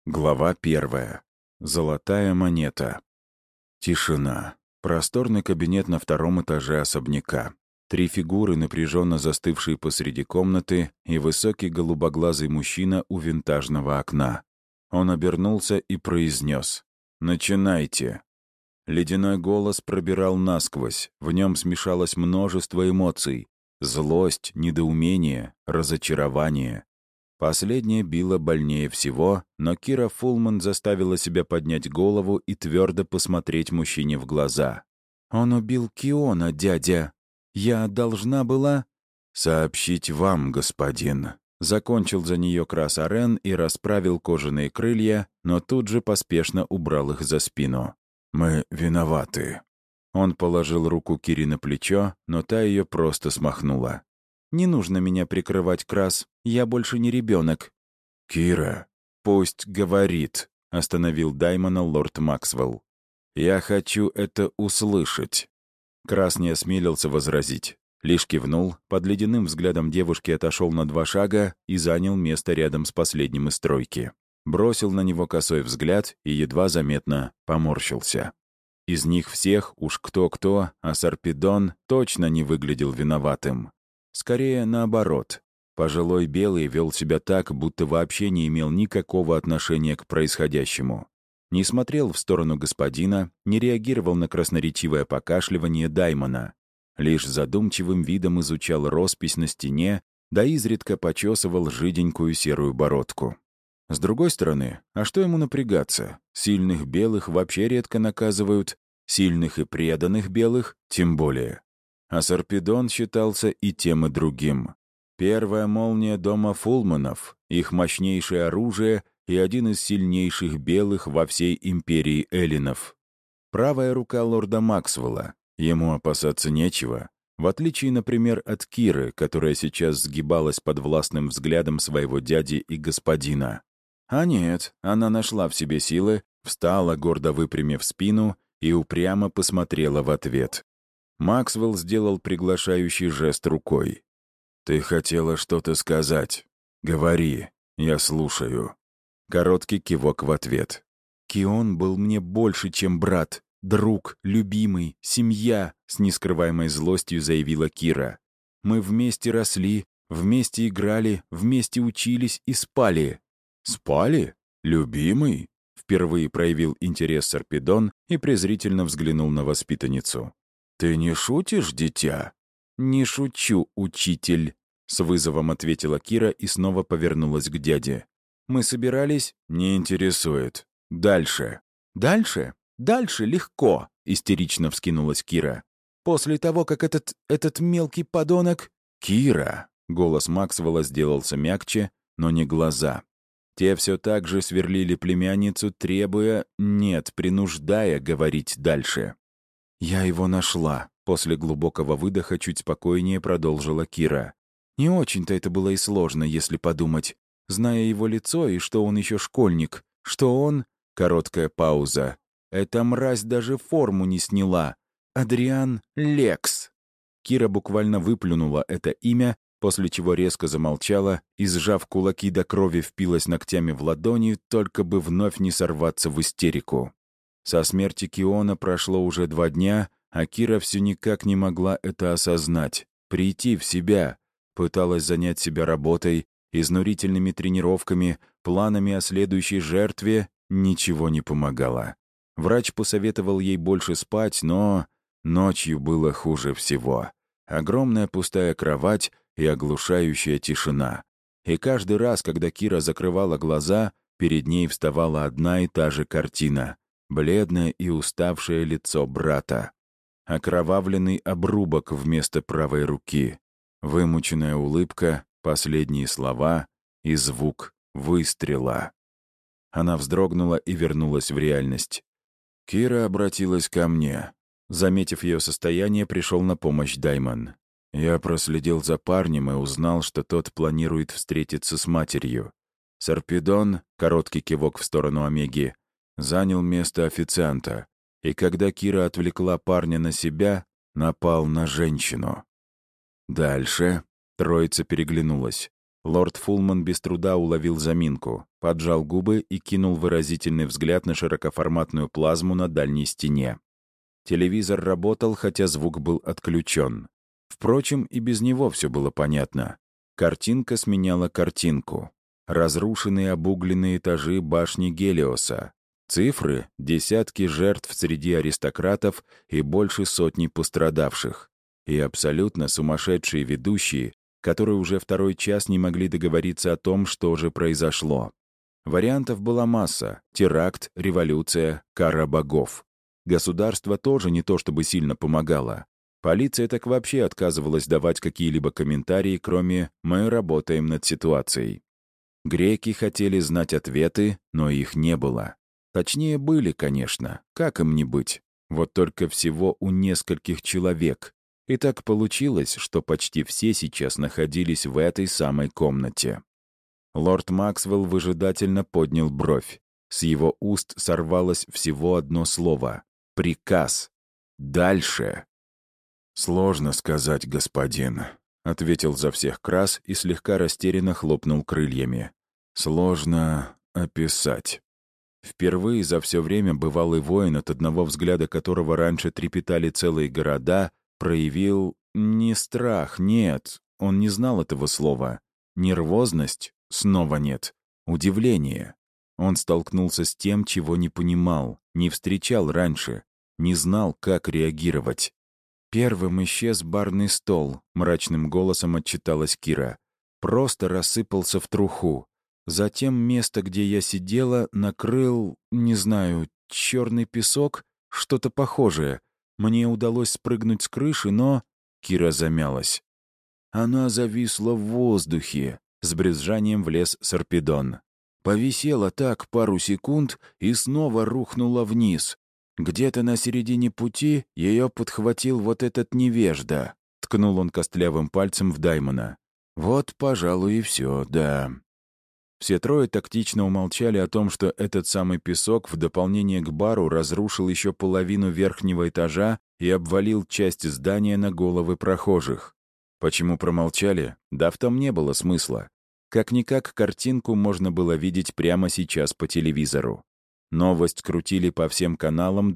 Глава 1. Золотая монета. Тишина. Просторный кабинет на втором этаже особняка. Три фигуры, напряженно застывшие посреди комнаты, и высокий голубоглазый мужчина у винтажного окна. Он обернулся и произнес: «Начинайте». Ледяной голос пробирал насквозь, в нем смешалось множество эмоций: злость, недоумение, разочарование. Последнее било больнее всего, но Кира Фулман заставила себя поднять голову и твердо посмотреть мужчине в глаза. «Он убил Киона, дядя. Я должна была...» «Сообщить вам, господин». Закончил за нее Крас Арен и расправил кожаные крылья, но тут же поспешно убрал их за спину. «Мы виноваты». Он положил руку Кире на плечо, но та ее просто смахнула. «Не нужно меня прикрывать, Крас. Я больше не ребенок». «Кира, пусть говорит», — остановил Даймона лорд Максвелл. «Я хочу это услышать». Крас не осмелился возразить. Лишь кивнул, под ледяным взглядом девушки отошел на 2 шага и занял место рядом с последним из тройки. Бросил на него косой взгляд и едва заметно поморщился. Из них всех уж кто-кто, а Сарпедон точно не выглядел виноватым. Скорее, наоборот. Пожилой белый вел себя так, будто вообще не имел никакого отношения к происходящему. Не смотрел в сторону господина, не реагировал на красноречивое покашливание Даймона. Лишь задумчивым видом изучал роспись на стене, да изредка почесывал жиденькую серую бородку. С другой стороны, а что ему напрягаться? Сильных белых вообще редко наказывают, сильных и преданных белых тем более. А Сарпедон считался и тем, и другим. Первая молния дома Фулманов, их мощнейшее оружие и один из сильнейших белых во всей империи эллинов. Правая рука лорда Максвелла. Ему опасаться нечего. В отличие, например, от Киры, которая сейчас сгибалась под властным взглядом своего дяди и господина. А нет, она нашла в себе силы, встала, гордо выпрямив спину, и упрямо посмотрела в ответ. Максвелл сделал приглашающий жест рукой. «Ты хотела что-то сказать. Говори, я слушаю». Короткий кивок в ответ. «Кион был мне больше, чем брат, друг, любимый, семья», с нескрываемой злостью заявила Кира. «Мы вместе росли, вместе играли, вместе учились и спали». «Спали? Любимый?» Впервые проявил интерес Сарпедон и презрительно взглянул на воспитанницу. «Ты не шутишь, дитя?» «Не шучу, учитель», — с вызовом ответила Кира и снова повернулась к дяде. «Мы собирались...» «Не интересует. Дальше». «Дальше? Дальше легко», — истерично вскинулась Кира. «После того, как этот мелкий подонок...» «Кира!» — голос Максвелла сделался мягче, но не глаза. Те все так же сверлили племянницу, требуя, нет, принуждая говорить дальше. «Я его нашла», — после глубокого выдоха чуть спокойнее продолжила Кира. «Не очень-то это было и сложно, если подумать. Зная его лицо и что он еще школьник, что он...» Короткая пауза. «Эта мразь даже форму не сняла. Адриан Лекс». Кира буквально выплюнула это имя, после чего резко замолчала и, сжав кулаки до крови, впилась ногтями в ладони, только бы вновь не сорваться в истерику. Со смерти Киона прошло уже 2 дня, а Кира все никак не могла это осознать, прийти в себя. Пыталась занять себя работой, изнурительными тренировками, планами о следующей жертве, ничего не помогало. Врач посоветовал ей больше спать, но ночью было хуже всего. Огромная пустая кровать и оглушающая тишина. И каждый раз, когда Кира закрывала глаза, перед ней вставала одна и та же картина. Бледное и уставшее лицо брата. Окровавленный обрубок вместо правой руки. Вымученная улыбка, последние слова и звук выстрела. Она вздрогнула и вернулась в реальность. Кира обратилась ко мне. Заметив ее состояние, пришел на помощь Даймон. Я проследил за парнем и узнал, что тот планирует встретиться с матерью. Сарпедон, короткий кивок в сторону Омеги, занял место официанта, и когда Кира отвлекла парня на себя, напал на женщину. Дальше троица переглянулась. Лорд Фулман без труда уловил заминку, поджал губы и кинул выразительный взгляд на широкоформатную плазму на дальней стене. Телевизор работал, хотя звук был отключен. Впрочем, и без него все было понятно. Картинка сменяла картинку. Разрушенные обугленные этажи башни Гелиоса. Цифры — десятки жертв среди аристократов и больше сотни пострадавших. И абсолютно сумасшедшие ведущие, которые уже второй час не могли договориться о том, что же произошло. Вариантов была масса — теракт, революция, кара богов. Государство тоже не то чтобы сильно помогало. Полиция так вообще отказывалась давать какие-либо комментарии, кроме «мы работаем над ситуацией». Греки хотели знать ответы, но их не было. Точнее, были, конечно. Как им не быть? Вот только всего у нескольких человек. И так получилось, что почти все сейчас находились в этой самой комнате. Лорд Максвелл выжидательно поднял бровь. С его уст сорвалось всего одно слово — приказ. Дальше. «Сложно сказать, господин», — ответил за всех Крас и слегка растерянно хлопнул крыльями. «Сложно описать». Впервые за все время бывалый воин, от одного взгляда которого раньше трепетали целые города, проявил не страх, нет, он не знал этого слова. Нервозность снова нет. Удивление. Он столкнулся с тем, чего не понимал, не встречал раньше, не знал, как реагировать. «Первым исчез барный стол», — мрачным голосом отчиталась Кира. «Просто рассыпался в труху. Затем место, где я сидела, накрыл, не знаю, черный песок, что-то похожее. Мне удалось спрыгнуть с крыши, но...» Кира замялась. «Она зависла в воздухе», — с брюзжанием влез Сарпедон. «Повисела так пару секунд и снова рухнула вниз. Где-то на середине пути ее подхватил вот этот невежда», — ткнул он костлявым пальцем в Даймона. «Вот, пожалуй, и все, да». Все трое тактично умолчали о том, что этот самый песок в дополнение к бару разрушил еще половину верхнего этажа и обвалил часть здания на головы прохожих. Почему промолчали? Да в том не было смысла. Как-никак картинку можно было видеть прямо сейчас по телевизору. Новость крутили по всем каналам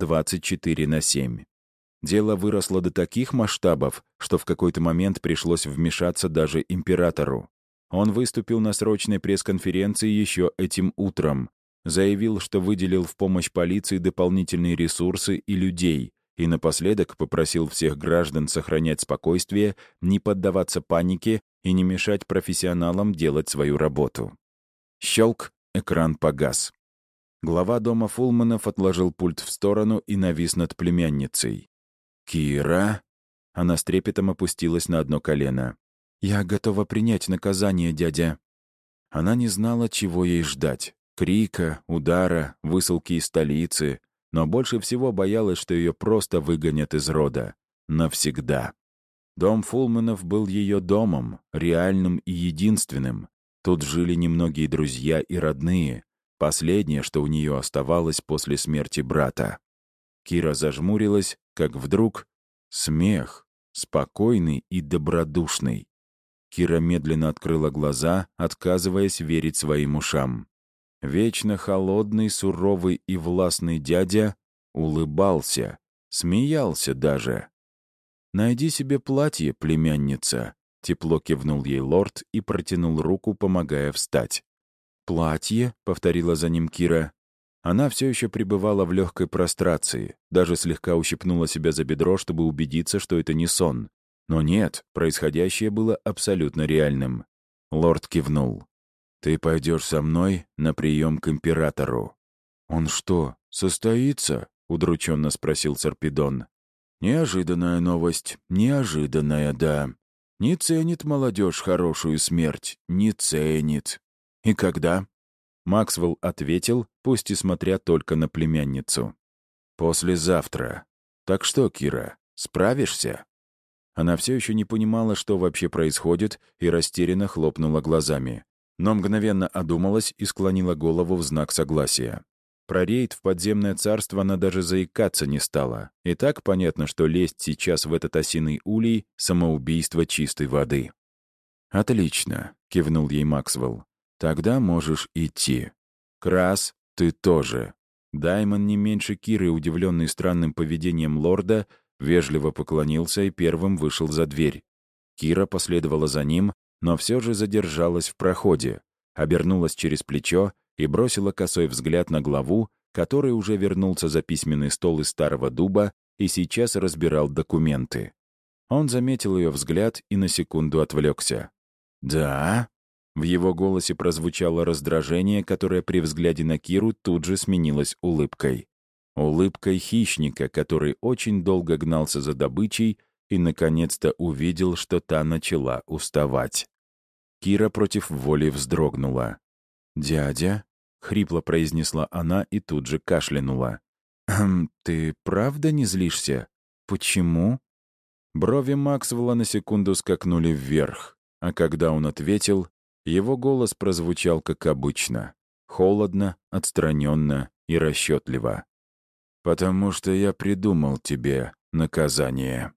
24/7. Дело выросло до таких масштабов, что в какой-то момент пришлось вмешаться даже императору. Он выступил на срочной пресс-конференции еще этим утром, заявил, что выделил в помощь полиции дополнительные ресурсы и людей, и напоследок попросил всех граждан сохранять спокойствие, не поддаваться панике и не мешать профессионалам делать свою работу. Щелк, экран погас. Глава дома Фулманов отложил пульт в сторону и навис над племянницей. «Кира?» Она с трепетом опустилась на одно колено. «Я готова принять наказание, дядя». Она не знала, чего ей ждать. Крика, удара, высылки из столицы. Но больше всего боялась, что ее просто выгонят из рода. Навсегда. Дом Фулманов был ее домом, реальным и единственным. Тут жили немногие друзья и родные. Последнее, что у нее оставалось после смерти брата. Кира зажмурилась, как вдруг смех, спокойный и добродушный. Кира медленно открыла глаза, отказываясь верить своим ушам. Вечно холодный, суровый и властный дядя улыбался, смеялся даже. «Найди себе платье, племянница», — тепло кивнул ей лорд и протянул руку, помогая встать. «Платье?» — повторила за ним Кира. Она все еще пребывала в легкой прострации, даже слегка ущипнула себя за бедро, чтобы убедиться, что это не сон. Но нет, происходящее было абсолютно реальным. Лорд кивнул. «Ты пойдешь со мной на прием к императору». «Он что, состоится?» — удрученно спросил Сарпедон. «Неожиданная новость, неожиданная, да. Не ценит молодежь хорошую смерть, не ценит. И когда?» Максвелл ответил, пусть и смотря только на племянницу. «Послезавтра. Так что, Кира, справишься?» Она все еще не понимала, что вообще происходит, и растерянно хлопнула глазами. Но мгновенно одумалась и склонила голову в знак согласия. Про рейд в подземное царство она даже заикаться не стала. И так понятно, что лезть сейчас в этот осиный улей — самоубийство чистой воды. «Отлично», — кивнул ей Максвелл. «Тогда можешь идти. Крас, ты тоже». Даймон, не меньше Киры, удивленный странным поведением лорда, вежливо поклонился и первым вышел за дверь. Кира последовала за ним, но все же задержалась в проходе, обернулась через плечо и бросила косой взгляд на главу, который уже вернулся за письменный стол из старого дуба и сейчас разбирал документы. Он заметил ее взгляд и на секунду отвлекся. «Да?» В его голосе прозвучало раздражение, которое при взгляде на Киру тут же сменилось улыбкой. Улыбкой хищника, который очень долго гнался за добычей и, наконец-то, увидел, что та начала уставать. Кира против воли вздрогнула. «Дядя?» — хрипло произнесла она и тут же кашлянула. «Ты правда не злишься? Почему?» Брови Максвелла на секунду скакнули вверх, а когда он ответил, его голос прозвучал как обычно. Холодно, отстраненно и расчетливо. «Потому что я придумал тебе наказание».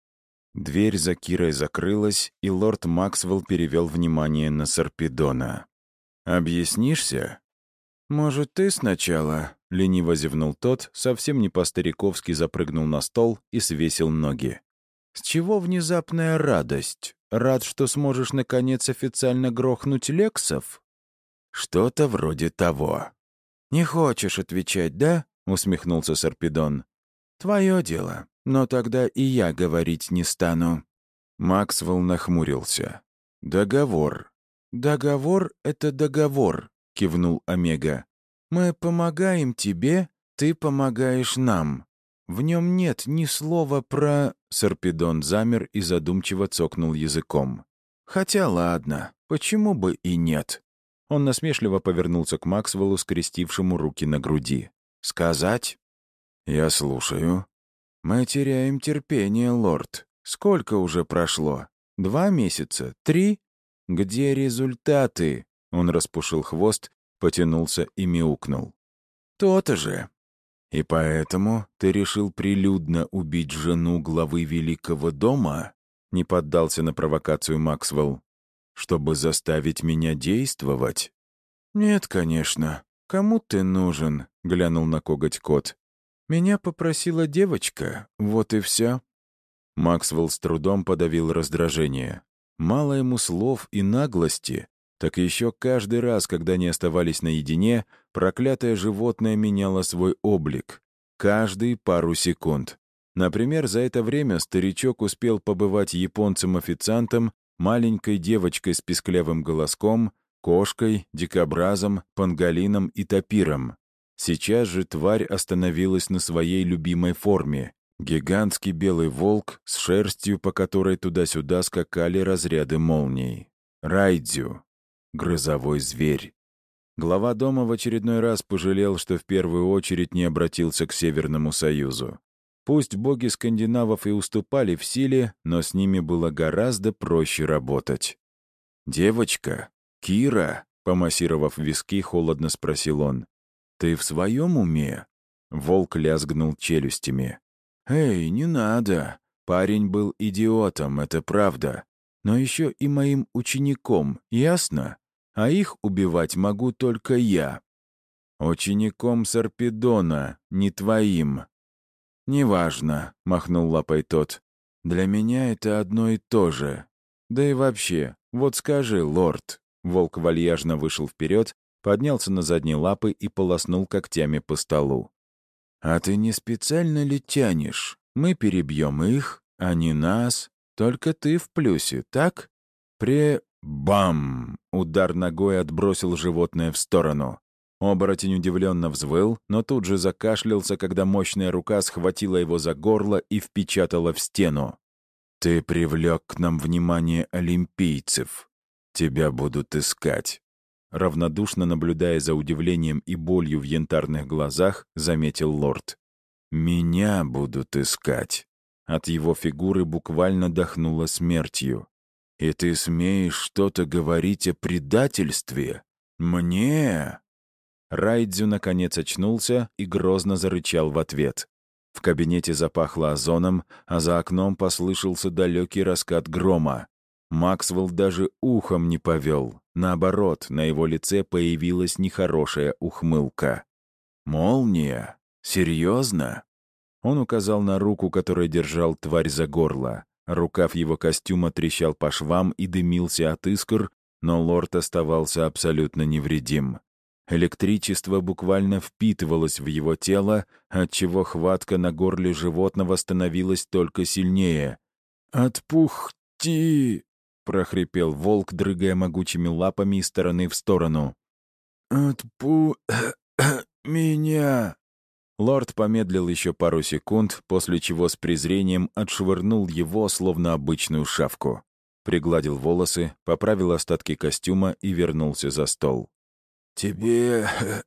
Дверь за Кирой закрылась, и лорд Максвелл перевел внимание на Сарпедона. «Объяснишься?» «Может, ты сначала?» — лениво зевнул тот, совсем не по-стариковски запрыгнул на стол и свесил ноги. «С чего внезапная радость? Рад, что сможешь, наконец, официально грохнуть Лексов?» «Что-то вроде того». «Не хочешь отвечать, да?» — усмехнулся Сарпедон. «Твое дело, но тогда и я говорить не стану». Максвелл нахмурился. «Договор». «Договор — это договор», — кивнул Омега. «Мы помогаем тебе, ты помогаешь нам. В нем нет ни слова про...» Сарпедон замер и задумчиво цокнул языком. «Хотя ладно, почему бы и нет?» Он насмешливо повернулся к Максвеллу, скрестившему руки на груди. «Сказать?» «Я слушаю». «Мы теряем терпение, лорд. Сколько уже прошло? 2 месяца? 3? Где результаты?» Он распушил хвост, потянулся и мяукнул. «То-то же. И поэтому ты решил прилюдно убить жену главы Великого дома?» Не поддался на провокацию Максвелл. «Чтобы заставить меня действовать?» «Нет, конечно. Кому ты нужен?» — глянул на коготь кот. «Меня попросила девочка, вот и все». Максвелл с трудом подавил раздражение. Мало ему слов и наглости, так еще каждый раз, когда они оставались наедине, проклятое животное меняло свой облик. Каждые пару секунд. Например, за это время старичок успел побывать японцем-официантом, маленькой девочкой с писклявым голоском, кошкой, дикобразом, панголином и тапиром. Сейчас же тварь остановилась на своей любимой форме. Гигантский белый волк с шерстью, по которой туда-сюда скакали разряды молний. Райдзю. Грозовой зверь. Глава дома в очередной раз пожалел, что в первую очередь не обратился к Северному Союзу. Пусть боги скандинавов и уступали в силе, но с ними было гораздо проще работать. «Девочка? Кира?» — помассировав виски, холодно спросил он. «Ты в своем уме?» Волк лязгнул челюстями. «Эй, не надо. Парень был идиотом, это правда. Но еще и моим учеником, ясно? А их убивать могу только я. Учеником Сарпедона, не твоим». «Неважно», — махнул лапой тот. «Для меня это одно и то же. Да и вообще, вот скажи, лорд». Волк вальяжно вышел вперед, поднялся на задние лапы и полоснул когтями по столу. «А ты не специально ли тянешь? Мы перебьем их, а не нас. Только ты в плюсе, так?» Бам! Удар ногой отбросил животное в сторону. Оборотень удивленно взвыл, но тут же закашлялся, когда мощная рука схватила его за горло и впечатала в стену. «Ты привлек к нам внимание олимпийцев. Тебя будут искать». Равнодушно наблюдая за удивлением и болью в янтарных глазах, заметил лорд. «Меня будут искать». От его фигуры буквально дохнуло смертью. «И ты смеешь что-то говорить о предательстве? Мне?» Райдзю наконец очнулся и грозно зарычал в ответ. В кабинете запахло озоном, а за окном послышался далекий раскат грома. Максвелл даже ухом не повел. Наоборот, на его лице появилась нехорошая ухмылка. «Молния? Серьезно?» Он указал на руку, которой держал тварь за горло. Рукав его костюма трещал по швам и дымился от искр, но лорд оставался абсолютно невредим. Электричество буквально впитывалось в его тело, отчего хватка на горле животного становилась только сильнее. «Отпухти!» — прохрипел волк, дрыгая могучими лапами из стороны в сторону. Меня!» Лорд помедлил еще пару секунд, после чего с презрением отшвырнул его, словно обычную шавку. Пригладил волосы, поправил остатки костюма и вернулся за стол. «Тебе...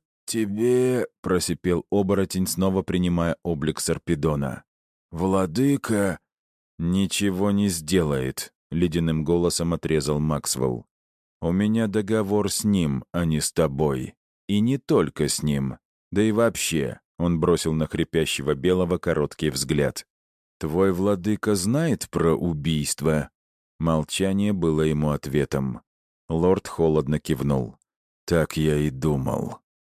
— просипел оборотень, снова принимая облик Сарпедона. «Владыка...» «Ничего не сделает», — ледяным голосом отрезал Максвелл. «У меня договор с ним, а не с тобой. И не только с ним. Да и вообще...» — он бросил на хрипящего белого короткий взгляд. «Твой владыка знает про убийство?» Молчание было ему ответом. Лорд холодно кивнул. «Так я и думал».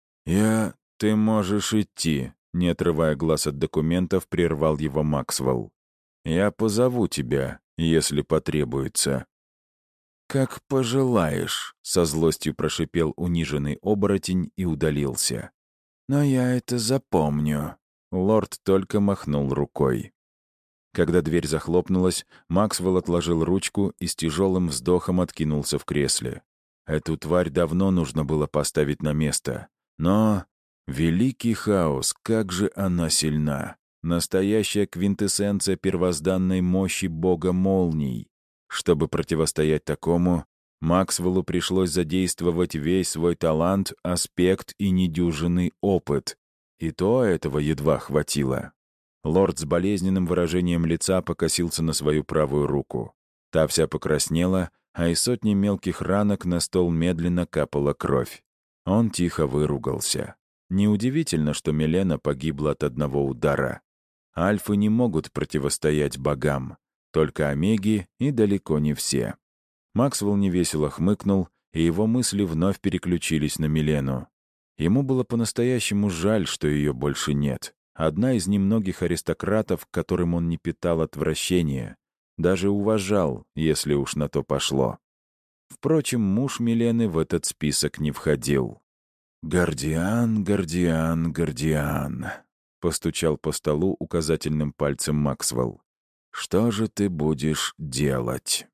«Ты можешь идти», — не отрывая глаз от документов, прервал его Максвелл. «Я позову тебя, если потребуется». «Как пожелаешь», — со злостью прошипел униженный оборотень и удалился. «Но я это запомню». Лорд только махнул рукой. Когда дверь захлопнулась, Максвелл отложил ручку и с тяжелым вздохом откинулся в кресле. Эту тварь давно нужно было поставить на место. Но... Великий хаос, как же она сильна! Настоящая квинтэссенция первозданной мощи бога молний. Чтобы противостоять такому, Максвеллу пришлось задействовать весь свой талант, аспект и недюжинный опыт. И то этого едва хватило. Лорд с болезненным выражением лица покосился на свою правую руку. Та вся покраснела, а из сотни мелких ранок на стол медленно капала кровь. Он тихо выругался. Неудивительно, что Милена погибла от одного удара. Альфы не могут противостоять богам. Только омеги и далеко не все. Максвелл невесело хмыкнул, и его мысли вновь переключились на Милену. Ему было по-настоящему жаль, что ее больше нет. Одна из немногих аристократов, к которым он не питал отвращения. Даже уважал, если уж на то пошло. Впрочем, муж Милены в этот список не входил. «Гордиан, Гордиан, Гордиан», — постучал по столу указательным пальцем Максвелл. «Что же ты будешь делать?»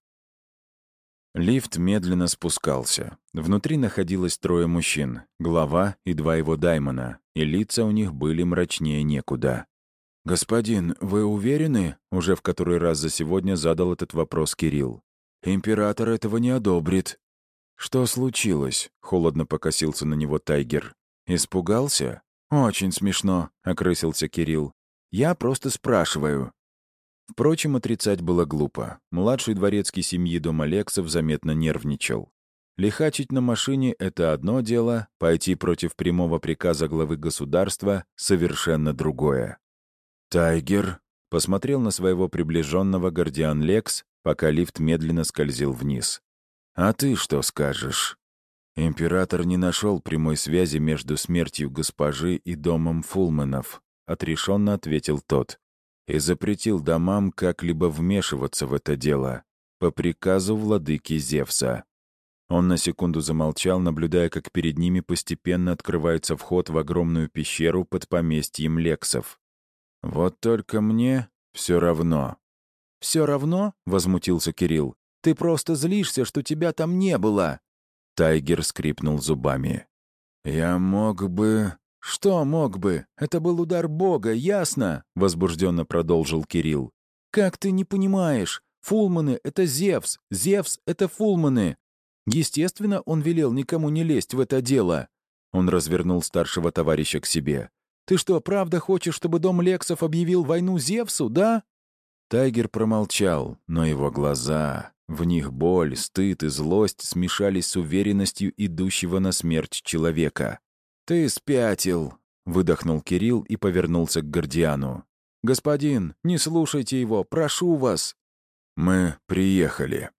Лифт медленно спускался. Внутри находилось 3 мужчин, глава и 2 его даймона, и лица у них были мрачнее некуда. «Господин, вы уверены?» — уже в который раз за сегодня задал этот вопрос Кирилл. «Император этого не одобрит». «Что случилось?» — холодно покосился на него Тайгер. «Испугался?» «Очень смешно», — окрысился Кирилл. «Я просто спрашиваю». Впрочем, отрицать было глупо. Младший дворецкий семьи дома Лексов заметно нервничал. Лихачить на машине — это одно дело, пойти против прямого приказа главы государства — совершенно другое. «Тайгер», — посмотрел на своего приближенного Гордиан Лекс, пока лифт медленно скользил вниз. «А ты что скажешь?» «Император не нашел прямой связи между смертью госпожи и домом Фулманов», — отрешенно ответил тот, «и запретил домам как-либо вмешиваться в это дело по приказу владыки Зевса». Он на секунду замолчал, наблюдая, как перед ними постепенно открывается вход в огромную пещеру под поместьем Лексов. «Вот только мне все равно». «Все равно?» — возмутился Кирилл. «Ты просто злишься, что тебя там не было!» Тайгер скрипнул зубами. «Я мог бы...» «Что мог бы? Это был удар Бога, ясно?» — возбужденно продолжил Кирилл. «Как ты не понимаешь? Фулманы — это Зевс, Зевс — это Фулманы. Естественно, он велел никому не лезть в это дело». Он развернул старшего товарища к себе. «Ты что, правда хочешь, чтобы дом Лексов объявил войну Зевсу, да?» Тайгер промолчал, но его глаза... В них боль, стыд и злость смешались с уверенностью идущего на смерть человека. «Ты спятил!» — выдохнул Кирилл и повернулся к Гордиану. «Господин, не слушайте его, прошу вас!» «Мы приехали».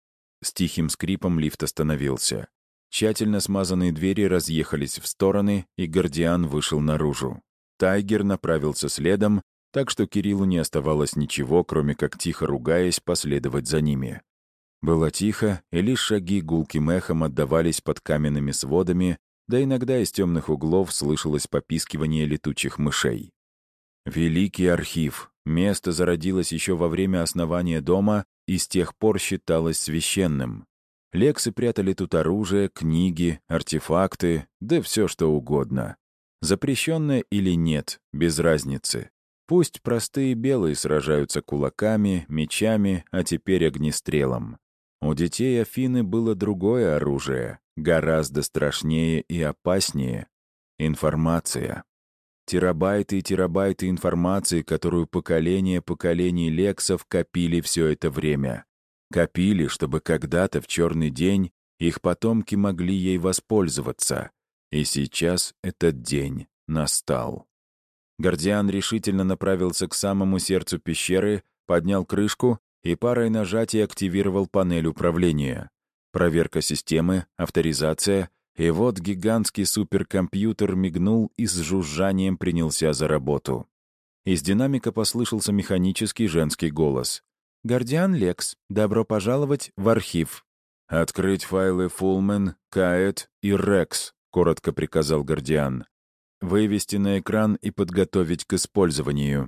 С тихим скрипом лифт остановился. Тщательно смазанные двери разъехались в стороны, и Гордиан вышел наружу. Тайгер направился следом, так что Кириллу не оставалось ничего, кроме как, тихо ругаясь, последовать за ними. Было тихо, и лишь шаги гулким эхом отдавались под каменными сводами, да иногда из темных углов слышалось попискивание летучих мышей. Великий архив. Место зародилось еще во время основания дома и с тех пор считалось священным. Лексы прятали тут оружие, книги, артефакты, да все что угодно. Запрещенное или нет, без разницы. Пусть простые белые сражаются кулаками, мечами, а теперь огнестрелом. У детей Афины было другое оружие, гораздо страшнее и опаснее — информация. Терабайты и терабайты информации, которую поколения поколений лексов копили все это время. Копили, чтобы когда-то в черный день их потомки могли ей воспользоваться. И сейчас этот день настал. Гордиан решительно направился к самому сердцу пещеры, поднял крышку и парой нажатий активировал панель управления. Проверка системы, авторизация, и вот гигантский суперкомпьютер мигнул и с жужжанием принялся за работу. Из динамика послышался механический женский голос. «Гордиан Лекс, добро пожаловать в архив». «Открыть файлы Фулмен, Каэт и Рекс», — коротко приказал Гордиан. «Вывести на экран и подготовить к использованию».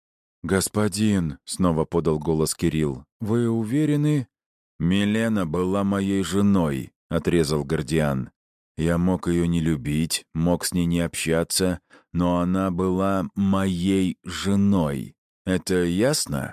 «Господин», — снова подал голос Кирилл, — «вы уверены?» «Милена была моей женой», — отрезал Гордиан. «Я мог ее не любить, мог с ней не общаться, но она была моей женой. Это ясно?»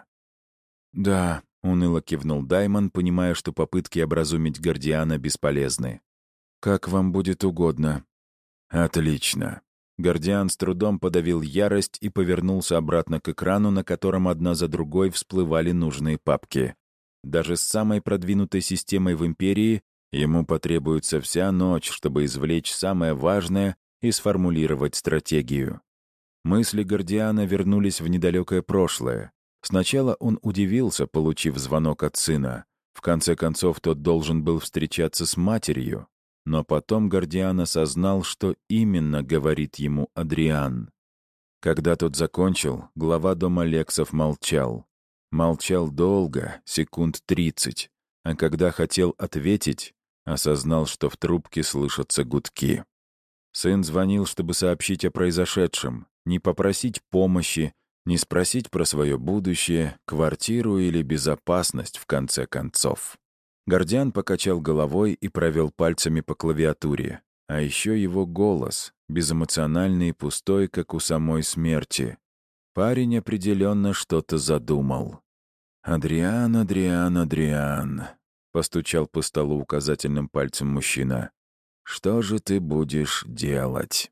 «Да», — уныло кивнул Даймон, понимая, что попытки образумить Гордиана бесполезны. «Как вам будет угодно». «Отлично». Гордиан с трудом подавил ярость и повернулся обратно к экрану, на котором одна за другой всплывали нужные папки. Даже с самой продвинутой системой в Империи ему потребуется вся ночь, чтобы извлечь самое важное и сформулировать стратегию. Мысли Гордиана вернулись в недалекое прошлое. Сначала он удивился, получив звонок от сына. В конце концов, тот должен был встречаться с матерью. Но потом Гордиан осознал, что именно говорит ему Адриан. Когда тот закончил, глава дома Лексов молчал. Молчал долго, секунд 30, а когда хотел ответить, осознал, что в трубке слышатся гудки. Сын звонил, чтобы сообщить о произошедшем, не попросить помощи, не спросить про свое будущее, квартиру или безопасность, в конце концов. Гордиан покачал головой и провел пальцами по клавиатуре. А еще его голос, безэмоциональный и пустой, как у самой смерти. Парень определенно что-то задумал. «Адриан, Адриан, Адриан», — постучал по столу указательным пальцем мужчина. «Что же ты будешь делать?»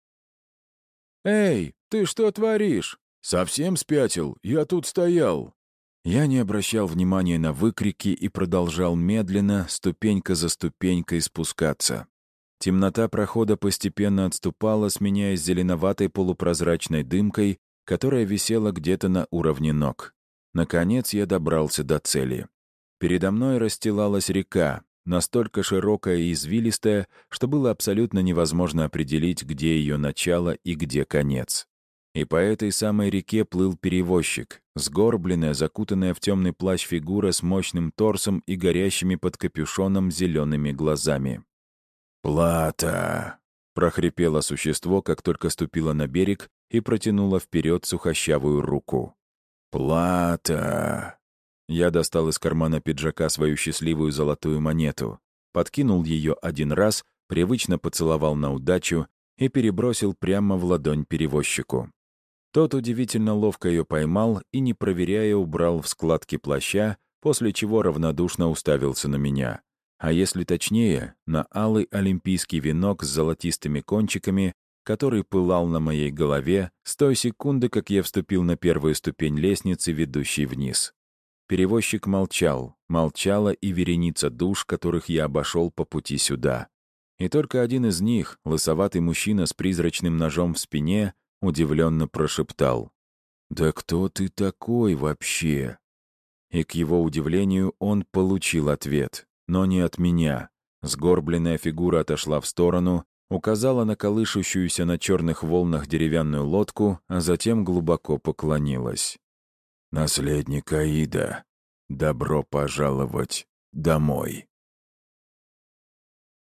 «Эй, ты что творишь? Совсем спятил? Я тут стоял». Я не обращал внимания на выкрики и продолжал медленно, ступенька за ступенькой спускаться. Темнота прохода постепенно отступала, сменяясь зеленоватой полупрозрачной дымкой, которая висела где-то на уровне ног. Наконец я добрался до цели. Передо мной расстилалась река, настолько широкая и извилистая, что было абсолютно невозможно определить, где ее начало и где конец. И по этой самой реке плыл перевозчик, сгорбленная, закутанная в темный плащ фигура с мощным торсом и горящими под капюшоном зелеными глазами. «Плата!» — прохрипело существо, как только ступило на берег и протянуло вперед сухощавую руку. «Плата!» Я достал из кармана пиджака свою счастливую золотую монету, подкинул ее один раз, привычно поцеловал на удачу и перебросил прямо в ладонь перевозчику. Тот удивительно ловко ее поймал и, не проверяя, убрал в складки плаща, после чего равнодушно уставился на меня. А если точнее, на алый олимпийский венок с золотистыми кончиками, который пылал на моей голове с той секунды, как я вступил на первую ступень лестницы, ведущей вниз. Перевозчик молчал, молчала и вереница душ, которых я обошел по пути сюда. И только один из них, лысоватый мужчина с призрачным ножом в спине, удивленно прошептал: «Да кто ты такой вообще?» И к его удивлению он получил ответ. но не от меня. Сгорбленная фигура отошла в сторону, указала на колышущуюся на черных волнах деревянную лодку, а затем глубоко поклонилась. «Наследник Аида, добро пожаловать домой!»